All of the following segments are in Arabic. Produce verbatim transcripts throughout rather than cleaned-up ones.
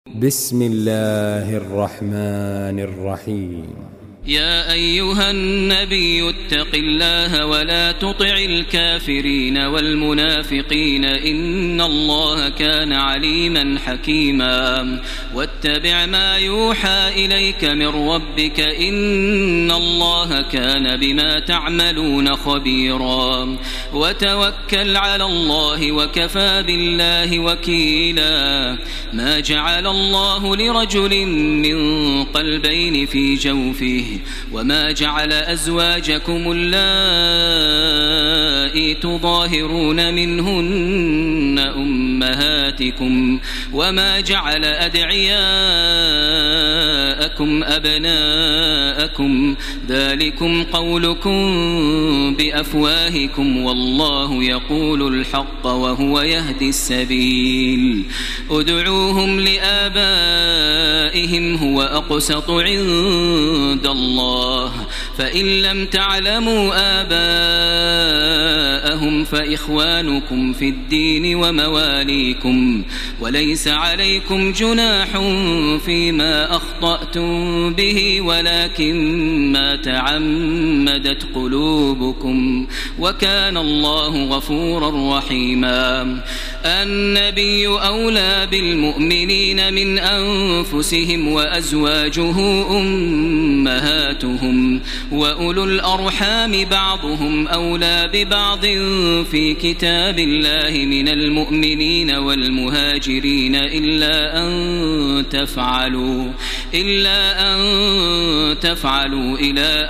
بسم الله الرحمن الرحيم. يا أيها النبي اتق الله ولا تطع الكافرين والمنافقين إن الله كان عليما حكيما واتبع ما يوحى إليك من ربك إن الله كان بما تعملون خبيرا وتوكل على الله وكفى بالله وكيلا ما جعل الله لرجل من قلبين في جوفه وما جعل أزواجكم اللائي تظاهرون منهن أمهاتكم وما جعل أدعياءكم أبناءكم ذلكم قولكم بأفواهكم والله يقول الحق وهو يهدي السبيل ادعوهم لآبائهم هو أقسط عند الله فإن لم تعلموا آباءهم فإخوانكم في الدين ومواليكم وليس عليكم جناح فيما أخطأتم به ولكن ما تعمدت قلوبكم وكان الله غفورا رحيما. النبي أولى بالمؤمنين من أنفسهم وأزواجه أمهاتهم وأولو الأرحام بعضهم أولى ببعض في كتاب الله من المؤمنين والمهاجرين إلا أن تفعلوا إلا أن تفعلوا إلى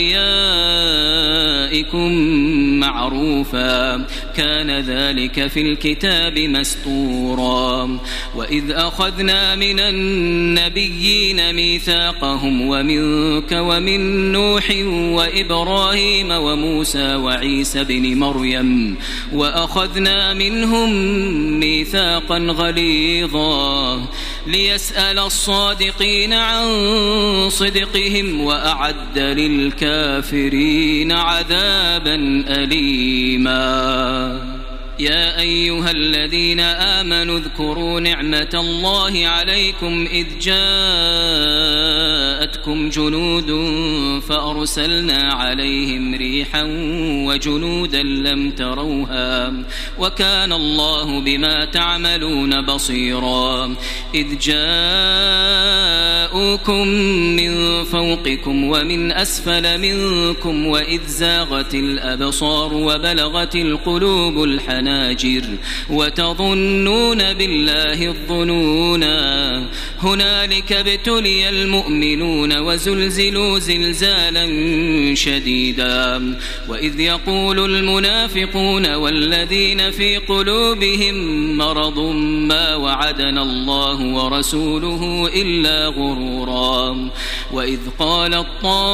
أوليائكم معروفا كان ذلك في الكتاب مسطورا. وإذ أخذنا من النبيين ميثاقهم ومنك ومن نوح وإبراهيم وموسى وعيسى بن مريم وأخذنا منهم ميثاقا غليظا ليسأل الصادقين عن صدقهم وأعد للكافرين عذابا أليما. يا أيها الذين آمنوا اذكروا نعمة الله عليكم إذ جاءتكم جنود فأرسلنا عليهم ريحا وجنودا لم تروها وكان الله بما تعملون بصيرا. إذ جاءوكم من فوقكم ومن أسفل منكم وإذ زاغت الأبصار وبلغت القلوب الحناجر وتظنون بالله الظنونا هنالك ابتلي المؤمنون وزلزلوا زلزالا شديدا. وإذ يقول المنافقون والذين في قلوبهم مرض ما وعدنا الله ورسوله إلا غرورا. وإذ قالت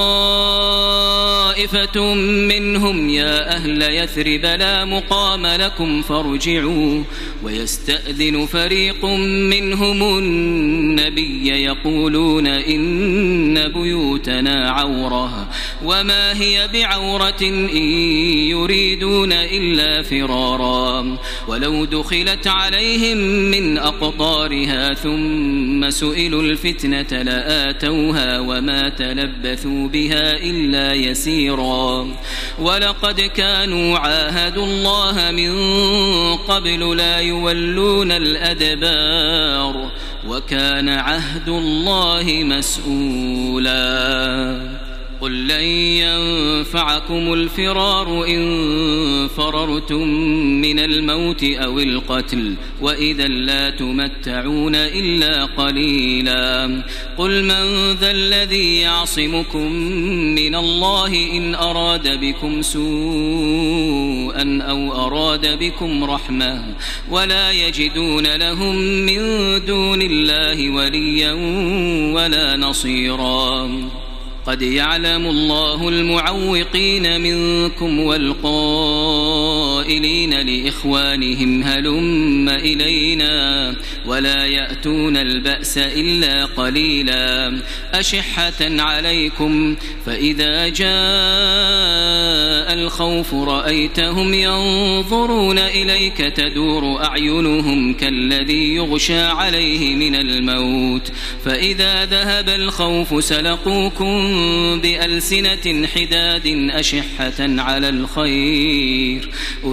طائفة منهم يا أهل يثرب لا مقام لكم فارجعوا ويستأذن فريق منهم النبي يقولون إن بيوتنا عورة وما هي بعورة إن يريدون إلا فرارا. ولو دخلت عليهم من أقطارها ثم سئلوا الفتنة لآتوها وما تلبثوا بها إلا يسيرا. ولقد كانوا عاهدوا الله من قبل لا يولون الأدبار وكان عهد الله مسؤولا. قل لن ينفعكم الفرار إن فررتم من الموت أو القتل وإذا لا تمتعون إلا قليلا. قل من ذا الذي يعصمكم من الله إن أراد بكم سوءا أو أراد بكم رحمة ولا يجدون لهم من دون الله وليا ولا نصيرا. قد يعلم الله المعوقين منكم والقائلين لإخوانهم هلم إلينا ولا يأتون البأس إلا قليلا أشحة عليكم فإذا جاء جاء الخوف رأيتهم ينظرون إليك تدور أعينهم كالذي يغشى عليه من الموت فإذا ذهب الخوف سلقوكم بألسنة حداد أشحة على الخير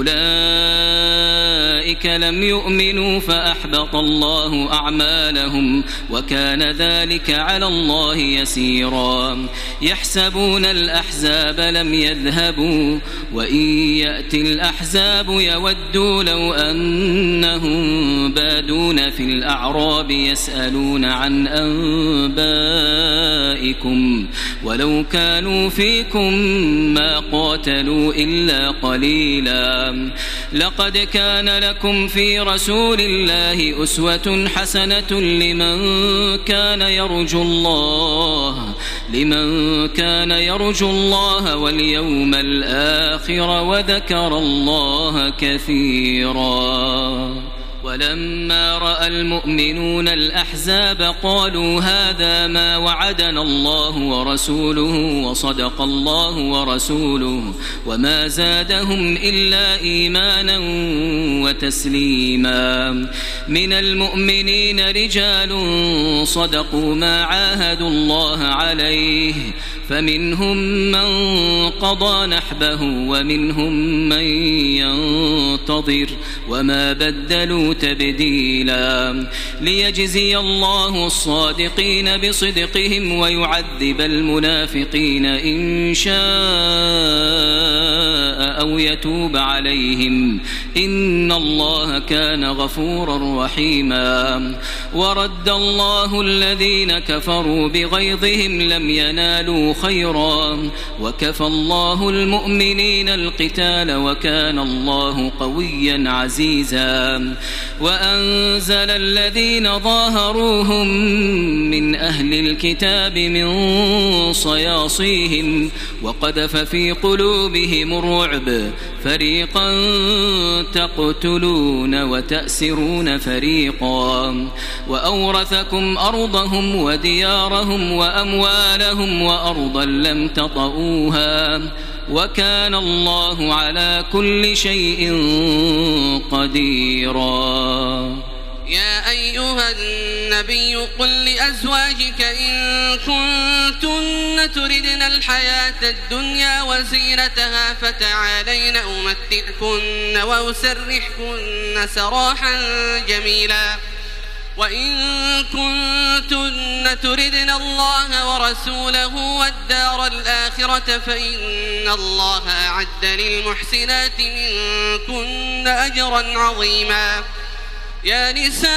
أولئك لم يؤمنوا فأحبط الله أعمالهم وكان ذلك على الله يسيرا يحسبون الأحزاب لم يذهبوا وإن يأتي الأحزاب يودوا لو أنهم بادون في الأعراب يسألون عن أنبائكم ولو كانوا فيكم ما قاتلوا إلا قليلا لقد كان لكم في رسول الله أسوة حسنة لمن كان يرجو الله لمن كان يرجو الله واليوم الآخر وذكر الله كثيرا ولما رأى المؤمنون الأحزاب قالوا هذا ما وعدنا الله ورسوله وصدق الله ورسوله وما زادهم إلا إيمانا وتسليما من المؤمنين رجال صدقوا ما عاهدوا الله عليه فمنهم من قضى نحبه ومنهم من ينتظر وما بدلوا تبديلا ليجزي الله الصادقين بصدقهم ويعذب المنافقين إن شاء أو يتوب عليهم إن الله كان غفورا رحيما ورد الله الذين كفروا بغيظهم لم ينالوا خيرا وكفى الله المؤمنين القتال وكان الله قويا عزيزا وأنزل الذين ظاهروهم من أهل الكتاب من صياصيهم وقذف في قلوبهم الرعب فريقا تقتلون وتأسرون فريقا وأورثكم أرضهم وديارهم وأموالهم وأرضا لم تطئوها وكان الله على كل شيء قديرا يا أيها النبي قل لأزواجك إن كنتن تردن الحياة الدنيا وزينتها فتعالين أمتعكن وأسرحكن سراحا جميلا وإن كنتن تردن الله ورسوله والدار الآخرة فإن الله أعد للمحسنات منكن أجرا عظيما يا نساء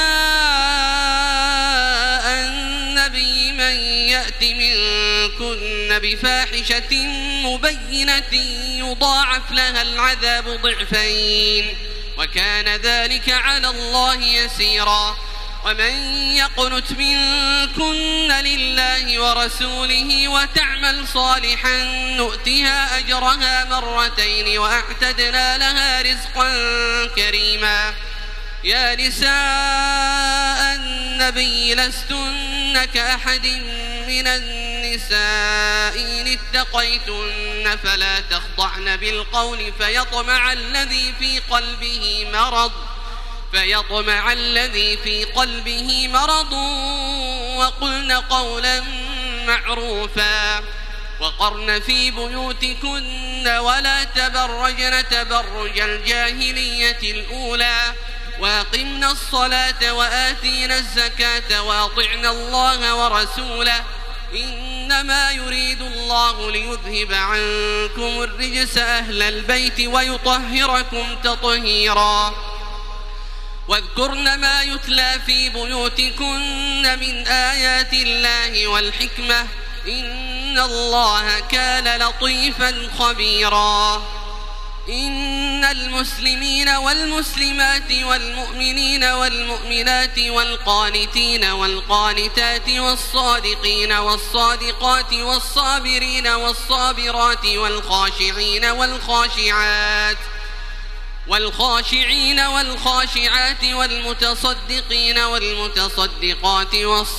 النبي من يأت منكن بفاحشة مبينة يضاعف لها العذاب ضعفين وكان ذلك على الله يسيرا ومن يقنت منكن لله ورسوله وتعمل صالحا نؤتها أجرها مرتين وأعتدنا لها رزقا كريما يا نساء النبي لستن كأحد من النساء إن اتقيتن فلا تخضعن بالقول فيطمع الذي في قلبه مرض فيطمع الذي في قلبه مرض وقلن قولا معروفا وقرن في بيوتكن ولا تبرجن تبرج الجاهلية الأولى وأقمنا الصلاة وآتينا الزكاة وأطعنا الله ورسوله إنما يريد الله ليذهب عنكم الرجس أهل البيت ويطهركم تطهيرا واذكرن ما يتلى في بيوتكن من آيات الله والحكمة إن الله كان لطيفا خبيرا إن المسلمين والمسلمات والمؤمنين والمؤمنات والقانتين والقانتات والصادقين والصادقات والصابرين والصابرات والخاشعين والخاشعات والخاشعين والخاشعات والمتصدقين والمتصدقات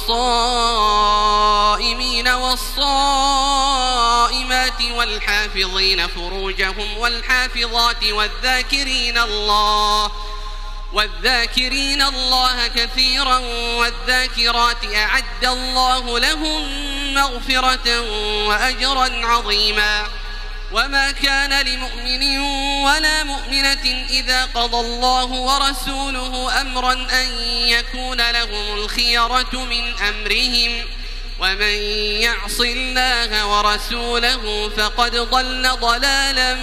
والصائمين والصائمات والحافظين فروجهم والحافظات والذاكرين الله والذاكرين الله كثيرا والذاكرات أعد الله لهم مغفرة وأجرا عظيما. وما كان لمؤمن ولا مؤمنة إذا قضى الله ورسوله أمرا أن يكون لهم الخيرة من أمرهم ومن يعص الله ورسوله فقد ضل ضلالا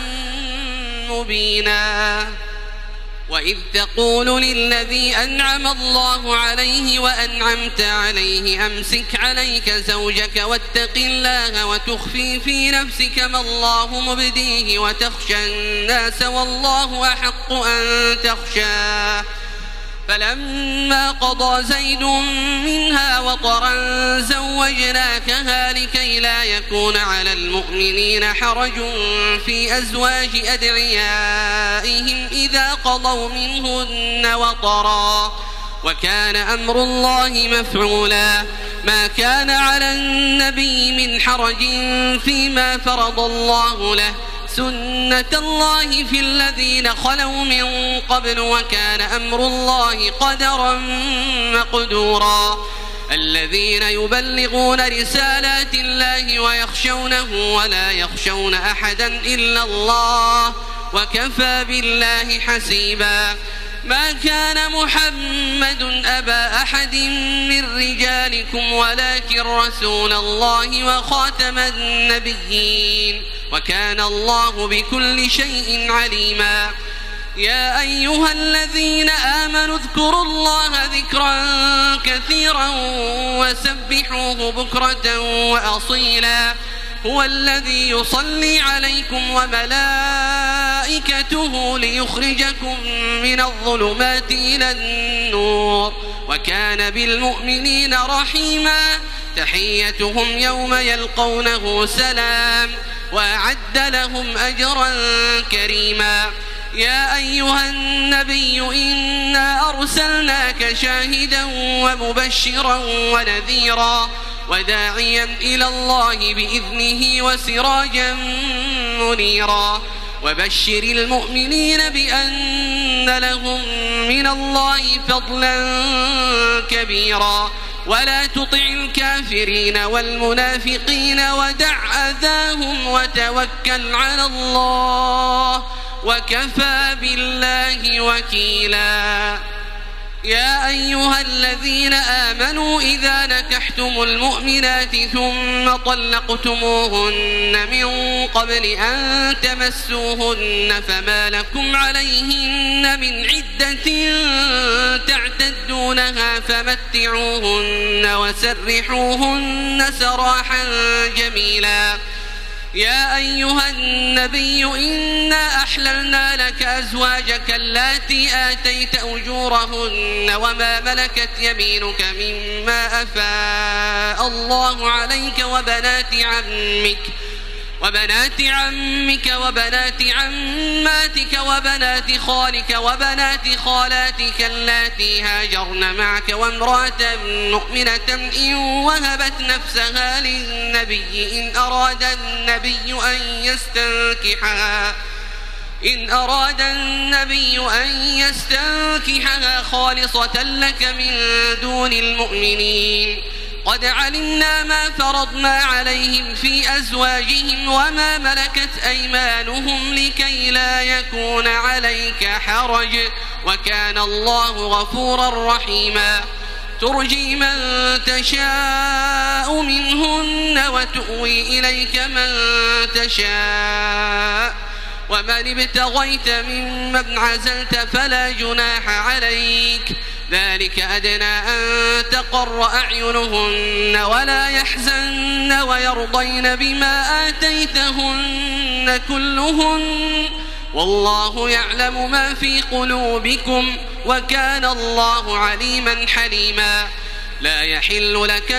مبينا. وإذ تقول للذي أنعم الله عليه وأنعمت عليه أمسك عليك زوجك واتق الله وتخفي في نفسك ما الله مبديه وتخشى الناس والله أحق أن تخشاه فلما قضى زيد منها وطرا زوجناكها لكي لا يكون على المؤمنين حرج في أزواج أدعيائهم إذا قضوا منهن وطرا وكان أمر الله مفعولا. ما كان على النبي من حرج فيما فرض الله له سنة الله في الذين خلوا من قبل وكان أمر الله قدرا مقدورا. الذين يبلغون رسالات الله ويخشونه ولا يخشون أحدا إلا الله وكفى بالله حسيبا. ما كان محمد أبا أحد من رجالكم ولكن رسول الله وخاتم النبيين وكان الله بكل شيء عليما. يا أيها الذين آمنوا اذكروا الله ذكرا كثيرا وسبحوه بكرة وأصيلا. هو الذي يصلي عليكم وملائكته ليخرجكم من الظلمات إلى النور وكان بالمؤمنين رحيما. تحيتهم يوم يلقونه سلام وأعد لهم أجرا كريما. يا أيها النبي إنا أرسلناك شاهدا ومبشرا ونذيرا وداعيا إلى الله بإذنه وسراجا منيرا. وبشر المؤمنين بأن لهم من الله فضلا كبيرا ولا تطع الكافرين والمنافقين ودع أذاهم وتوكل على الله وكفى بالله وكيلا. يا أيها الذين آمنوا إذا نكحتم المؤمنات ثم طلقتموهن من قبل أن تمسوهن فما لكم عليهن من عدة تعتدونها فمتعوهن وسرحوهن سراحا جميلا. يا أيها النبي إنا أحللنا لك أزواجك اللاتي آتيت أجورهن وما ملكت يمينك مما أفاء الله عليك وبنات عمك وبنات عمك وبنات عماتك وبنات خالك وبنات خالاتك اللاتي هاجرن معك وامرأة مؤمنة إن وهبت نفسها للنبي إن أراد النبي أن يستنكحها إن أراد النبي أن يستنكحها خالصة لك من دون المؤمنين. قد علمنا ما فرضنا عليهم في أزواجهم وما ملكت أيمانهم لكي لا يكون عليك حرج وكان الله غفورا رحيما. ترجي من تشاء منهن وتؤوي إليك من تشاء ومن ابتغيت ممن عزلت فلا جناح عليك. ذلك أدنى أن تقر أعينهن ولا يحزن ويرضين بما آتيتهن كلهن والله يعلم ما في قلوبكم وكان الله عليما حليما. لا يحل لك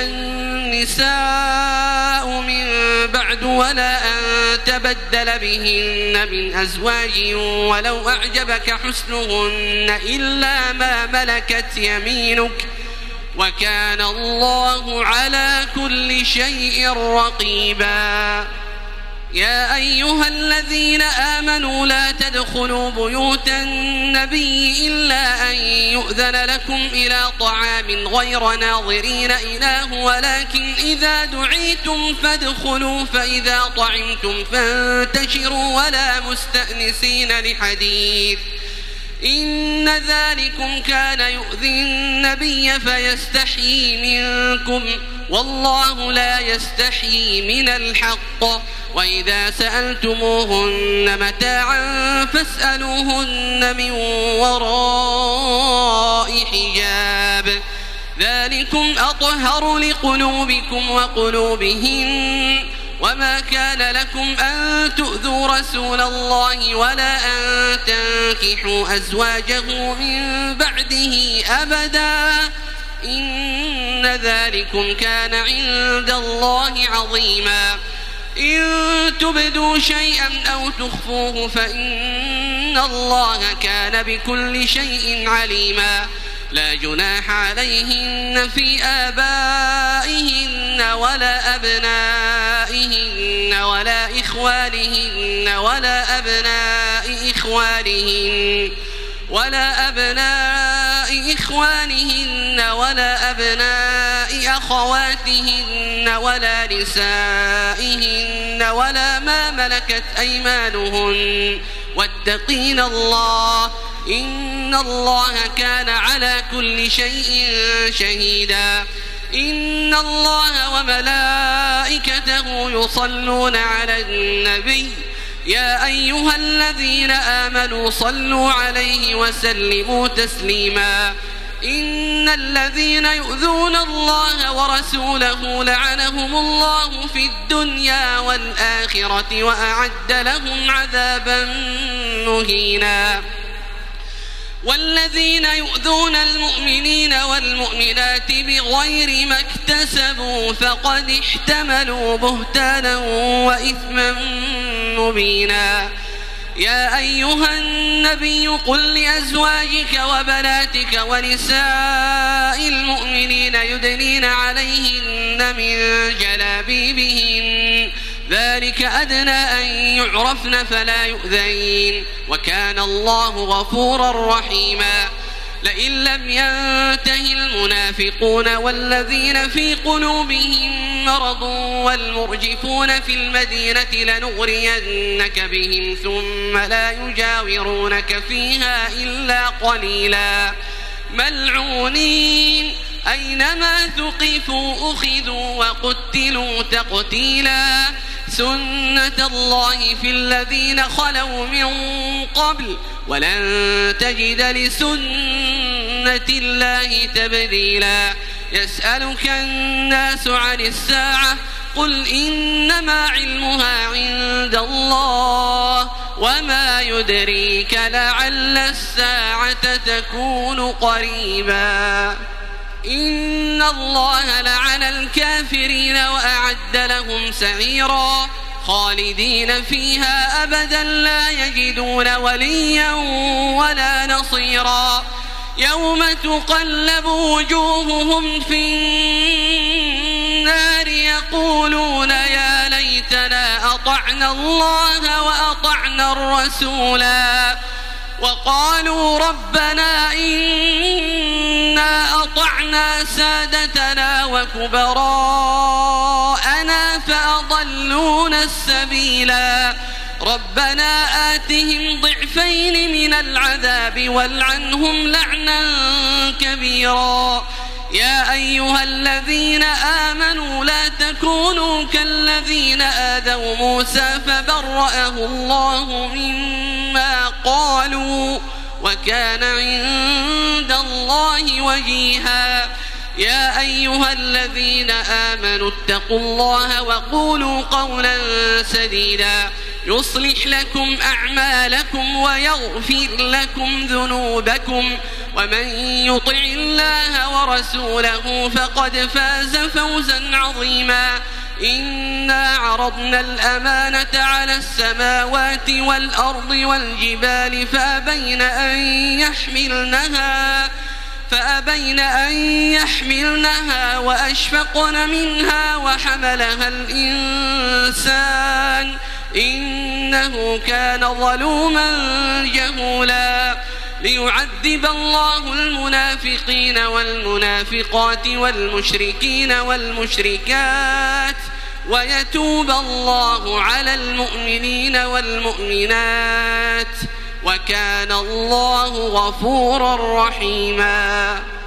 النساء من بعد ولا أن تبدل بهن من أزواج ولو أعجبك حسنهن إلا ما ملكت يمينك وكان الله على كل شيء رقيبا. يا أيها الذين آمنوا لا تدخلوا بيوت النبي إلا أن يؤذن لكم إلى طعام غير ناظرين إناه ولكن إذا دعيتم فادخلوا فإذا طعمتم فانتشروا ولا مستأنسين لحديث إن ذلكم كان يؤذي النبي فيستحيي منكم والله لا يستحيي من الحق وإذا سألتموهن متاعا فاسألوهن من وراء حجاب ذلكم أطهر لقلوبكم وقلوبهن وما كان لكم أن تؤذوا رسول الله ولا أن تنكحوا أزواجه من بعده أبدا إن ذلكم كان عند الله عظيما. إن تبدوا شيئا أو تخفوه فإن الله كان بكل شيء عليما. لا جناح عليهن في آبائهن ولا أبنائهن ولا إخوانهن ولا أبناء إخوانهن ولا أبناء إخوانهن ولا أبناء أخواتهن ولا نسائهن ولا ما ملكت أيمانهن واتقين الله إن الله كان على كل شيء شهيدا. إن الله وملائكته يصلون على النبي يا أيها الذين آمنوا صلوا عليه وسلموا تسليما. إن الذين يؤذون الله ورسوله لعنهم الله في الدنيا والآخرة وأعد لهم عذابا مهينا. والذين يؤذون المؤمنين والمؤمنات بغير ما اكتسبوا فقد احتملوا بهتانا وإثما مبينا. يا أيها النبي قل لأزواجك وبناتك ونساء المؤمنين يدنين عليهن من جلابيبهن ذلك أدنى أن يعرفن فلا يؤذين وكان الله غفورا رحيما. لئن لم ينته المنافقون والذين في قلوبهم مرض والمرجفون في المدينة لنغرينك بهم ثم لا يجاورونك فيها إلا قليلا ملعونين أينما ثقفوا أخذوا وقتلوا تقتيلا. سنة الله في الذين خلوا من قبل ولن تجد لسنة الله تبديلا. يسألك الناس عن الساعة قل إنما علمها عند الله وما يدريك لعل الساعة تكون قريبا. إن الله لعن الكافرين وأعد لهم سعيرا خالدين فيها أبدا لا يجدون وليا ولا نصيرا. يوم تقلب وجوههم في النار يقولون يا ليتنا أطعنا الله وأطعنا الرسولا وقالوا ربنا إنا أطعنا سادتنا وكبراءنا فأضلونا السبيلا. ربنا آتهم ضعفين من العذاب والعنهم لعنا كبيرا. يا أيها الذين آمنوا لا تكونوا كالذين آذوا موسى فبرأه الله مما قالوا وكان عند الله وجيها. يا أيها الذين آمنوا اتقوا الله وقولوا قولا سديدا يصلح لكم أعمالكم ويغفر لكم ذنوبكم ومن يطع الله ورسوله فقد فاز فوزا عظيما إنا عرضنا الأمانة على السماوات والأرض والجبال فأبين أن يحملنها فأبين أن يحملنها وأشفقن منها وحملها الإنسان إنه كان ظلوما جهولا ليعذب الله المنافقين والمنافقات والمشركين والمشركات ويتوب الله على المؤمنين والمؤمنات وكان الله غفورا رحيما.